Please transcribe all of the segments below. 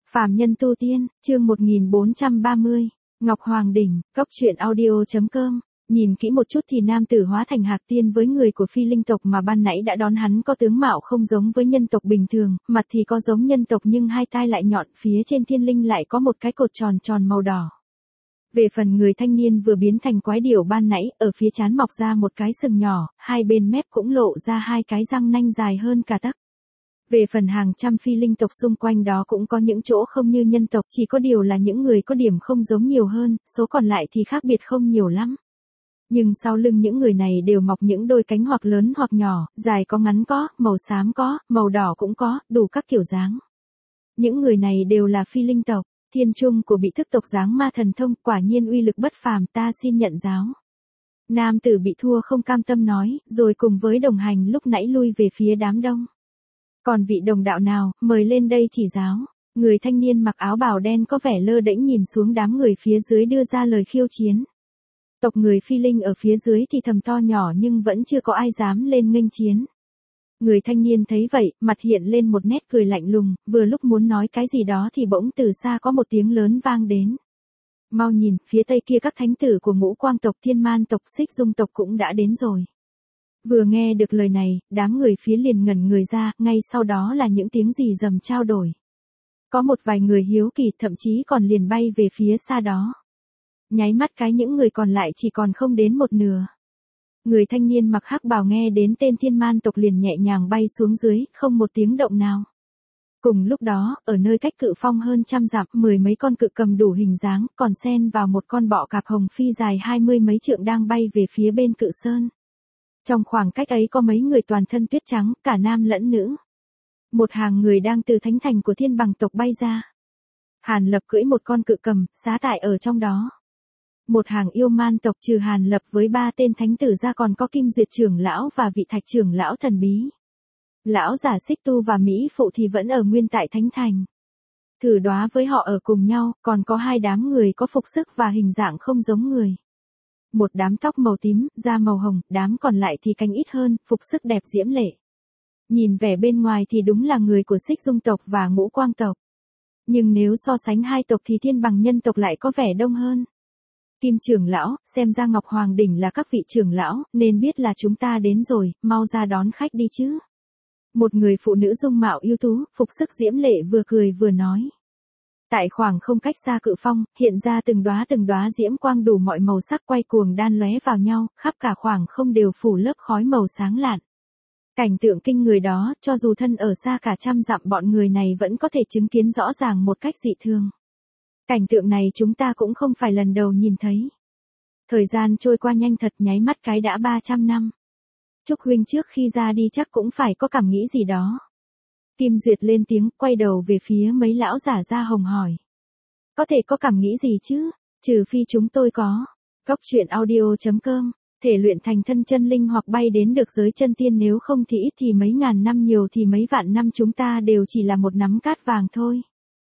Phàm nhân tu tiên, chương 1430, Ngọc Hoàng Đỉnh, Cốc truyện audio.com. Nhìn kỹ một chút thì nam tử hóa thành hạc tiên với người của phi linh tộc mà ban nãy đã đón hắn có tướng mạo không giống với nhân tộc bình thường, mặt thì có giống nhân tộc nhưng hai tai lại nhọn, phía trên thiên linh lại có một cái cột tròn tròn màu đỏ. Về phần người thanh niên vừa biến thành quái điểu ban nãy, ở phía trán mọc ra một cái sừng nhỏ, hai bên mép cũng lộ ra hai cái răng nanh dài hơn cả tấc. Về phần hàng trăm phi linh tộc xung quanh đó cũng có những chỗ không như nhân tộc, chỉ có điều là những người có điểm không giống nhiều hơn, số còn lại thì khác biệt không nhiều lắm. Nhưng sau lưng những người này đều mọc những đôi cánh hoặc lớn hoặc nhỏ, dài có ngắn có, màu xám có, màu đỏ cũng có, đủ các kiểu dáng. Những người này đều là phi linh tộc, thiên trung của bị thức tộc dáng ma thần thông, quả nhiên uy lực bất phàm, ta xin nhận giáo. Nam tử bị thua không cam tâm nói, rồi cùng với đồng hành lúc nãy lui về phía đám đông. Còn vị đồng đạo nào, mời lên đây chỉ giáo. Người thanh niên mặc áo bào đen có vẻ lơ đễnh nhìn xuống đám người phía dưới đưa ra lời khiêu chiến. Tộc người phi linh ở phía dưới thì thầm to nhỏ nhưng vẫn chưa có ai dám lên nghênh chiến. Người thanh niên thấy vậy, mặt hiện lên một nét cười lạnh lùng, vừa lúc muốn nói cái gì đó thì bỗng từ xa có một tiếng lớn vang đến. Mau nhìn, phía tây kia các thánh tử của Ngũ Quang tộc, Thiên Man tộc, Xích Dung tộc cũng đã đến rồi. Vừa nghe được lời này, đám người phía liền ngẩn người ra, ngay sau đó là những tiếng rì rầm trao đổi. Có một vài người hiếu kỳ, thậm chí còn liền bay về phía xa đó. Nháy mắt cái những người còn lại chỉ còn không đến một nửa. Người thanh niên mặc hắc bào nghe đến tên Thiên Man tộc liền nhẹ nhàng bay xuống dưới, không một tiếng động nào. Cùng lúc đó, ở nơi cách cự phong hơn trăm dặm, mười mấy con cự cầm đủ hình dáng, còn xen vào một con bọ cạp hồng phi dài 20 mấy trượng đang bay về phía bên cự sơn. Trong khoảng cách ấy có mấy người toàn thân tuyết trắng, cả nam lẫn nữ. Một hàng người đang từ thánh thành của Thiên Bằng tộc bay ra. Hàn Lập cưỡi một con cự cầm, xá tại ở trong đó. Một hàng yêu man tộc trừ Hàn Lập với ba tên thánh tử ra còn có Kim Duyệt trưởng lão và vị Thạch trưởng lão thần bí. Lão giả Xích Tu và Mỹ Phụ thì vẫn ở nguyên tại thánh thành. Thử đoá với họ ở cùng nhau, còn có hai đám người có phục sức và hình dạng không giống người. Một đám tóc màu tím, da màu hồng, đám còn lại thì cánh ít hơn, phục sức đẹp diễm lệ. Nhìn vẻ bên ngoài thì đúng là người của Xích Dung tộc và Ngũ Quang tộc. Nhưng nếu so sánh hai tộc thì Thiên Bằng nhân tộc lại có vẻ đông hơn. Kim trưởng lão, xem ra Ngọc Hoàng Đỉnh là các vị trưởng lão, nên biết là chúng ta đến rồi, mau ra đón khách đi chứ. Một người phụ nữ dung mạo ưu tú, phục sức diễm lệ vừa cười vừa nói. Tại khoảng không cách xa cự phong, hiện ra từng đóa diễm quang đủ mọi màu sắc quay cuồng đan lóe vào nhau, khắp cả khoảng không đều phủ lớp khói màu sáng lạn. Cảnh tượng kinh người đó, cho dù thân ở xa cả trăm dặm bọn người này vẫn có thể chứng kiến rõ ràng một cách dị thường. Cảnh tượng này chúng ta cũng không phải lần đầu nhìn thấy. Thời gian trôi qua nhanh thật, nháy mắt cái đã 300 năm. Trúc huynh trước khi ra đi chắc cũng phải có cảm nghĩ gì đó. Kim Duyệt lên tiếng, quay đầu về phía mấy lão giả da hồng hỏi. Có thể có cảm nghĩ gì chứ, trừ phi chúng tôi có. Cốc truyện audio.com, thể luyện thành thân chân linh hoặc bay đến được giới chân tiên, nếu không thì ít thì mấy ngàn năm, nhiều thì mấy vạn năm, chúng ta đều chỉ là một nắm cát vàng thôi.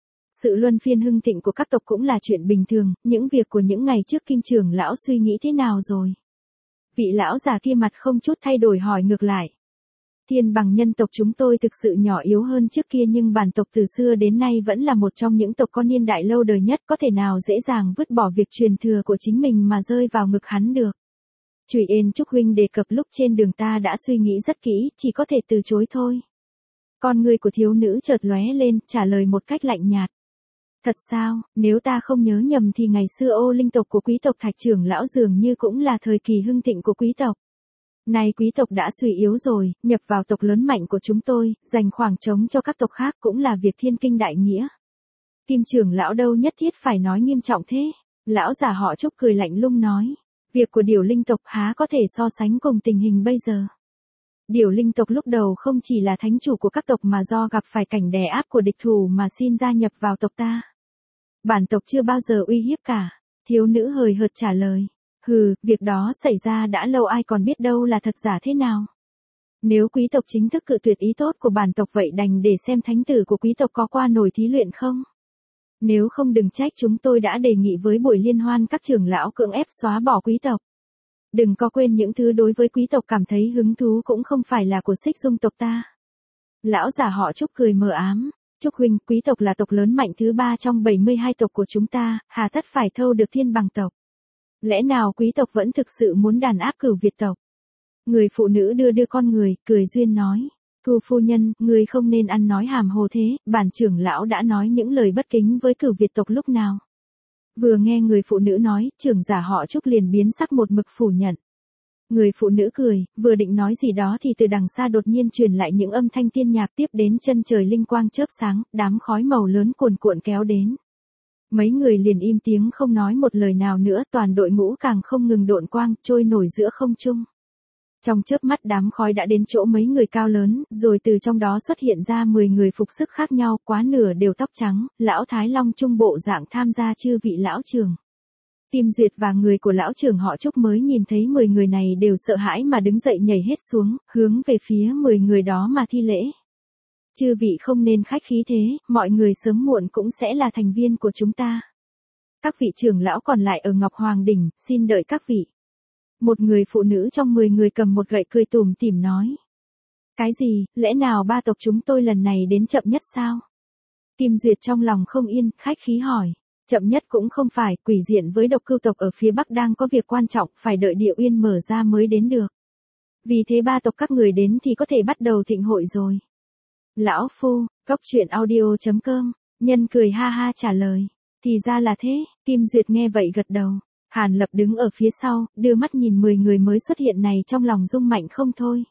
Sự luân phiên hưng thịnh của các tộc cũng là chuyện bình thường, những việc của những ngày trước Kim trưởng lão suy nghĩ thế nào rồi? Vị lão già kia mặt không chút thay đổi hỏi ngược lại. Thiên Bằng nhân tộc chúng tôi thực sự nhỏ yếu hơn trước kia, nhưng bản tộc từ xưa đến nay vẫn là một trong những tộc có niên đại lâu đời nhất, có thể nào dễ dàng vứt bỏ việc truyền thừa của chính mình mà rơi vào ngực hắn được. Chùy Yên Trúc huynh đề cập lúc trên đường ta đã suy nghĩ rất kỹ, chỉ có thể từ chối thôi. Con người của thiếu nữ chợt lóe lên, trả lời một cách lạnh nhạt. Thật sao, nếu ta không nhớ nhầm thì ngày xưa Ô Linh tộc của quý tộc Thạch trưởng lão dường như cũng là thời kỳ hưng thịnh của quý tộc. Nay quý tộc đã suy yếu rồi, nhập vào tộc lớn mạnh của chúng tôi, dành khoảng trống cho các tộc khác cũng là việc thiên kinh đại nghĩa. Kim trưởng lão đâu nhất thiết phải nói nghiêm trọng thế. Lão giả họ Trúc cười lạnh lùng nói. Việc của Điểu Linh tộc há có thể so sánh cùng tình hình bây giờ. Điểu Linh tộc lúc đầu không chỉ là thánh chủ của các tộc mà do gặp phải cảnh đè áp của địch thủ mà xin gia nhập vào tộc ta. Bản tộc chưa bao giờ uy hiếp cả. Thiếu nữ hời hợt trả lời. Hừ, việc đó xảy ra đã lâu, ai còn biết đâu là thật giả thế nào. Nếu quý tộc chính thức cự tuyệt ý tốt của bản tộc vậy đành để xem thánh tử của quý tộc có qua nổi thí luyện không. Nếu không đừng trách chúng tôi đã đề nghị với buổi liên hoan các trưởng lão cưỡng ép xóa bỏ quý tộc. Đừng có quên những thứ đối với quý tộc cảm thấy hứng thú cũng không phải là của Xích Dung tộc ta. Lão giả họ Trúc cười mờ ám. Trúc huynh, quý tộc là tộc lớn mạnh thứ 3 trong 72 tộc của chúng ta, hà tất phải thâu được thiên bằng tộc. Lẽ nào quý tộc vẫn thực sự muốn đàn áp Cửu Việt tộc? Người phụ nữ đưa con người, cười duyên nói. Thu phu nhân, người không nên ăn nói hàm hồ thế, bản trưởng lão đã nói những lời bất kính với Cửu Việt tộc lúc nào. Vừa nghe người phụ nữ nói, trưởng giả họ Trúc liền biến sắc một mực phủ nhận. Người phụ nữ cười, vừa định nói gì đó thì từ đằng xa đột nhiên truyền lại những âm thanh tiên nhạc, tiếp đến chân trời linh quang chớp sáng, đám khói màu lớn cuồn cuộn kéo đến. Mấy người liền im tiếng không nói một lời nào nữa, toàn đội ngũ càng không ngừng độn quang, trôi nổi giữa không trung. Trong chớp mắt đám khói đã đến chỗ mấy người cao lớn, rồi từ trong đó xuất hiện ra 10 người phục sức khác nhau, quá nửa đều tóc trắng, lão Thái Long trung bộ dạng tham gia chư vị lão trưởng. Kim Duyệt và người của lão trưởng họ Trúc mới nhìn thấy 10 người này đều sợ hãi mà đứng dậy nhảy hết xuống, hướng về phía 10 người đó mà thi lễ. Chư vị không nên khách khí thế, mọi người sớm muộn cũng sẽ là thành viên của chúng ta. Các vị trưởng lão còn lại ở Ngọc Hoàng Đỉnh, xin đợi các vị. Một người phụ nữ trong 10 người cầm một gậy cười tủm tỉm nói. Cái gì, lẽ nào ba tộc chúng tôi lần này đến chậm nhất sao? Kim Duyệt trong lòng không yên, khách khí hỏi. Chậm nhất cũng không phải, Quỷ Diện với Độc Cưu tộc ở phía Bắc đang có việc quan trọng, phải đợi Địa Uyên mở ra mới đến được. Vì thế ba tộc các người đến thì có thể bắt đầu thịnh hội rồi. Lão Phu, Cốc Truyện Audio.com, nhân cười ha ha trả lời. Thì ra là thế, Kim Duyệt nghe vậy gật đầu. Hàn Lập đứng ở phía sau, đưa mắt nhìn 10 người mới xuất hiện này trong lòng rung mạnh không thôi.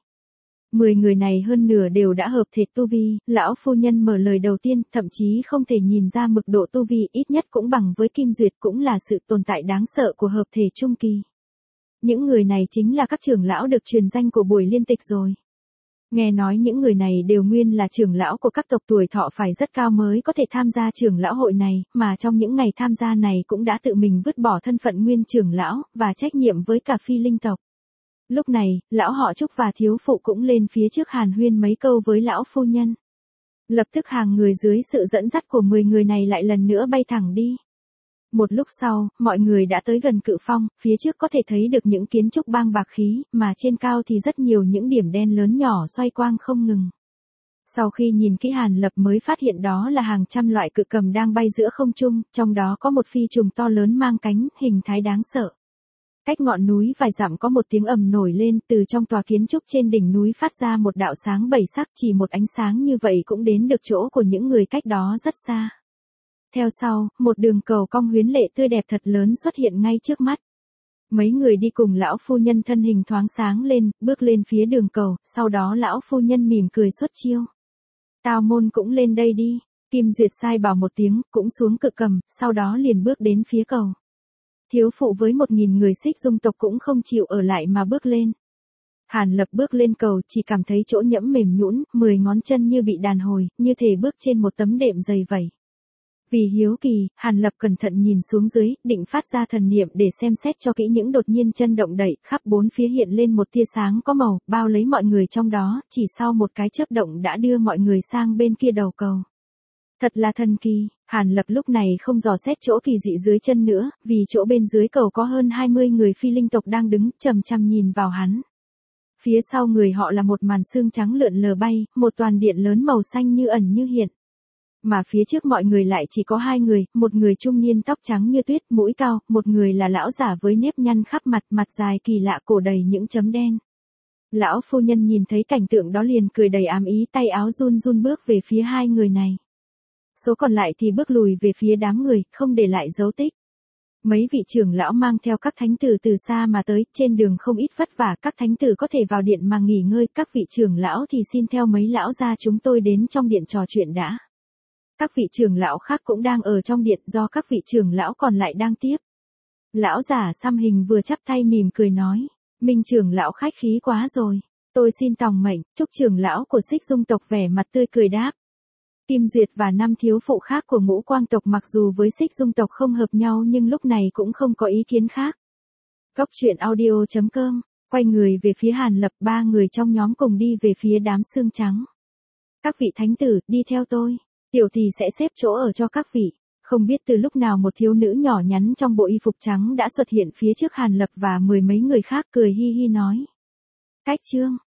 10 người này hơn nửa đều đã hợp thể tu vi, lão phu nhân mở lời đầu tiên, thậm chí không thể nhìn ra mực độ tu vi, ít nhất cũng bằng với Kim Duyệt, cũng là sự tồn tại đáng sợ của hợp thể trung kỳ. Những người này chính là các trưởng lão được truyền danh của buổi liên tịch rồi. Nghe nói những người này đều nguyên là trưởng lão của các tộc, tuổi thọ phải rất cao mới có thể tham gia trưởng lão hội này, mà trong những ngày tham gia này cũng đã tự mình vứt bỏ thân phận nguyên trưởng lão, và trách nhiệm với cả phi linh tộc. Lúc này, lão họ Trúc và thiếu phụ cũng lên phía trước hàn huyên mấy câu với lão phu nhân. Lập tức hàng người dưới sự dẫn dắt của 10 người này lại lần nữa bay thẳng đi. Một lúc sau, mọi người đã tới gần cự phong, phía trước có thể thấy được những kiến trúc bang bạc khí, mà trên cao thì rất nhiều những điểm đen lớn nhỏ xoay quang không ngừng. Sau khi nhìn kỹ Hàn Lập mới phát hiện đó là hàng trăm loại cự cầm đang bay giữa không trung, trong đó có một phi trùng to lớn mang cánh, hình thái đáng sợ. Cách ngọn núi vài dặm có một tiếng ầm nổi lên, từ trong tòa kiến trúc trên đỉnh núi phát ra một đạo sáng bảy sắc, chỉ một ánh sáng như vậy cũng đến được chỗ của những người cách đó rất xa. Theo sau, một đường cầu cong huyến lệ tươi đẹp thật lớn xuất hiện ngay trước mắt. Mấy người đi cùng lão phu nhân thân hình thoáng sáng lên, bước lên phía đường cầu, sau đó lão phu nhân mỉm cười xuất chiêu. Tào môn cũng lên đây đi. Kim Duyệt sai bảo một tiếng, cũng xuống cự cầm, sau đó liền bước đến phía cầu. Thiếu phụ với 1000 người Xích Dung tộc cũng không chịu ở lại mà bước lên. Hàn Lập bước lên cầu chỉ cảm thấy chỗ nhẫm mềm nhũn, 10 ngón chân như bị đàn hồi, như thể bước trên một tấm đệm dày vậy. Vì hiếu kỳ, Hàn Lập cẩn thận nhìn xuống dưới, định phát ra thần niệm để xem xét cho kỹ những đột nhiên chân động đậy, khắp bốn phía hiện lên một tia sáng có màu, bao lấy mọi người trong đó, chỉ sau một cái chớp động đã đưa mọi người sang bên kia đầu cầu. Thật là thần kỳ, Hàn Lập lúc này không dò xét chỗ kỳ dị dưới chân nữa, vì chỗ bên dưới cầu có hơn 20 người phi linh tộc đang đứng, chằm chằm nhìn vào hắn. Phía sau người họ là một màn xương trắng lượn lờ bay, một toàn điện lớn màu xanh như ẩn như hiện. Mà phía trước mọi người lại chỉ có 2 người, một người trung niên tóc trắng như tuyết, mũi cao, một người là lão giả với nếp nhăn khắp mặt, mặt dài kỳ lạ, cổ đầy những chấm đen. Lão phu nhân nhìn thấy cảnh tượng đó liền cười đầy ám ý, tay áo run run bước về phía 2 người này. Số còn lại thì bước lùi về phía đám người, không để lại dấu tích. Mấy vị trưởng lão mang theo các thánh tử từ xa mà tới, trên đường không ít vất vả, các thánh tử có thể vào điện mà nghỉ ngơi, các vị trưởng lão thì xin theo mấy lão gia chúng tôi đến trong điện trò chuyện đã. Các vị trưởng lão khác cũng đang ở trong điện, do các vị trưởng lão còn lại đang tiếp. Lão giả xăm hình vừa chắp tay mỉm cười nói, Minh trưởng lão khách khí quá rồi, tôi xin tòng mệnh. Trúc trưởng lão của Xích Dung tộc vẻ mặt tươi cười đáp. Kim Duyệt và 5 thiếu phụ khác của Ngũ Quang tộc mặc dù với Xích Dung tộc không hợp nhau nhưng lúc này cũng không có ý kiến khác. Cốc Truyện Audio.com, quay người về phía Hàn Lập, 3 người trong nhóm cùng đi về phía đám xương trắng. Các vị thánh tử, đi theo tôi. Tiểu thì sẽ xếp chỗ ở cho các vị. Không biết từ lúc nào một thiếu nữ nhỏ nhắn trong bộ y phục trắng đã xuất hiện phía trước Hàn Lập và 10 mấy người khác, cười hi hi nói. Cách chương